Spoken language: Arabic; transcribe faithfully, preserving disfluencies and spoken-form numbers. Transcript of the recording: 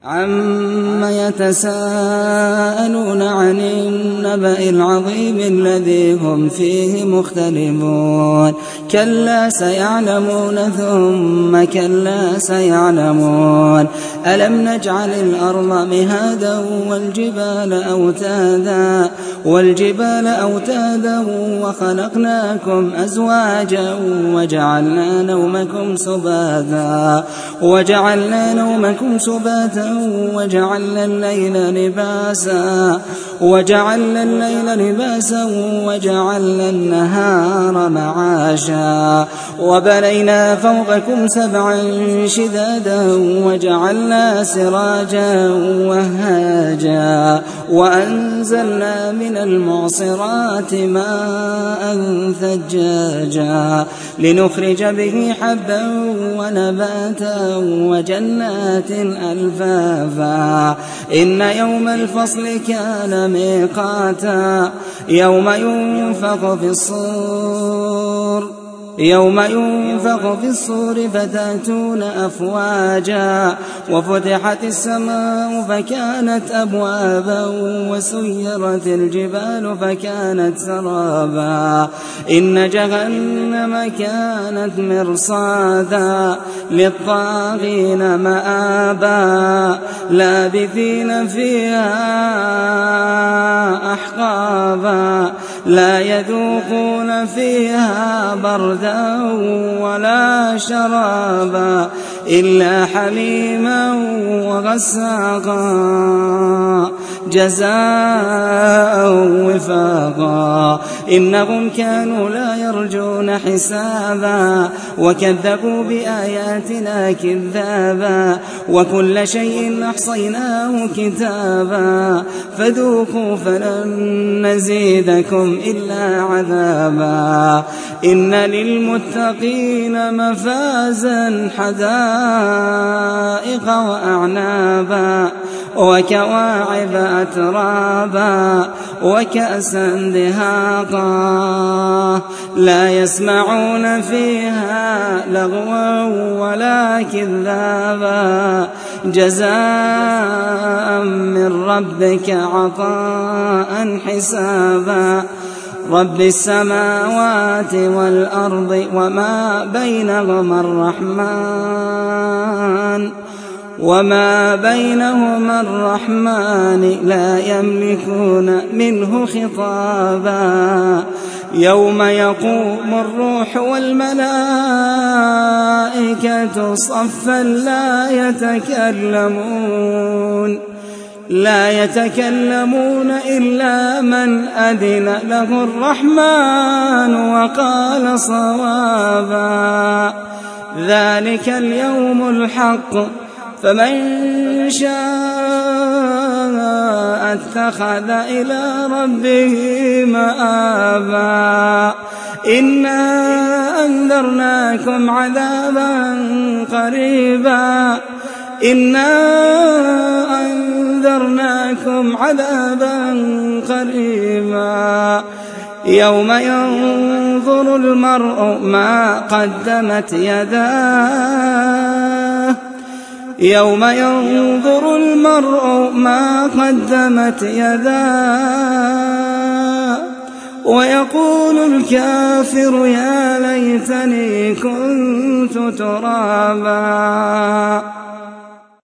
عَمَّ يَتَسَاءَلُونَ عَنِ النَّبَإِ الْعَظِيمِ الَّذِي هُمْ فِيهِ مُخْتَلِفُونَ كَلَّا سَيَعْلَمُونَ ثُمَّ كَلَّا سَيَعْلَمُونَ أَلَمْ نَجْعَلِ الْأَرْضَ مِهَادًا وَالْجِبَالَ أَوْتَادًا وَالْجِبَالَ أَوْتَادًا وَخَلَقْنَاكُمْ أَزْوَاجًا وَجَعَلْنَا نَوْمَكُمْ سُبَاتًا وَجَعَلْنَا نَوْمَكُمْ سُبَاتًا وَجَعَلْنَا اللَّيْلَ لِبَاسًا وَجَعَلْنَا اللَّيْلَ لِبَاسًا وَجَعَلْنَا النَّهَارَ مَعَاشًا وَبَنَيْنَا فَوْقَكُمْ سَبْعًا شِدَادًا وَجَعَلْنَا سِرَاجًا وَهَّاجًا وَأَنزَلْنَا مِنَ الْمُعْصِرَاتِ مَاءً ثَجَّاجًا لِنُخْرِجَ بِهِ حَبًّا وَنَبَاتًا وَجَنَّاتٍ أَلْفَافًا إِنَّ يَوْمَ الْفَصْلِ كَانَ مِيقَاتًا يَوْمَ يُنفَخُ في الصُّورِ يوم ينفخ في الصور فتأتون أفواجا وفتحت السماء فكانت أبوابا وسيرت الجبال فكانت سرابا إن جهنم كانت مرصادا للطاغين مآبا لابثين فيها أحقابا لا يذوقون فيها بردا ولا شرابا إلا حميما وغساقا جزاء وفاقا إنهم كانوا لا يرجون حسابا وكذبوا بآياتنا كذابا وكل شيء أحصيناه كتابا فذوقوا فلن نزيدكم إلا عذابا إن للمتقين مفازا حدائق وأعنابا وكواعب أترابا وكأسا دهاقا لا يسمعون فيها لغوا ولا كذابا جزاء من ربك عطاء حسابا رب السماوات والأرض وما بينهما الرحمن وما بينهما الرحمن لا يملكون منه خطابا يوم يقوم الروح والملائكة صفا لا يتكلمون لا يتكلمون إلا من أذن له الرحمن وقال صوابا ذلك اليوم الحق فمن شاء اتخذ إلى ربه مآبا إنا أنذرناكم عذابا قريبا إنا أنذرناكم عذابا قريبا يوم ينظر المرء ما قدمت يداه يوم ينظر المرء ما قدمت يداه ويقول الكافر يا ليتني كنت ترابا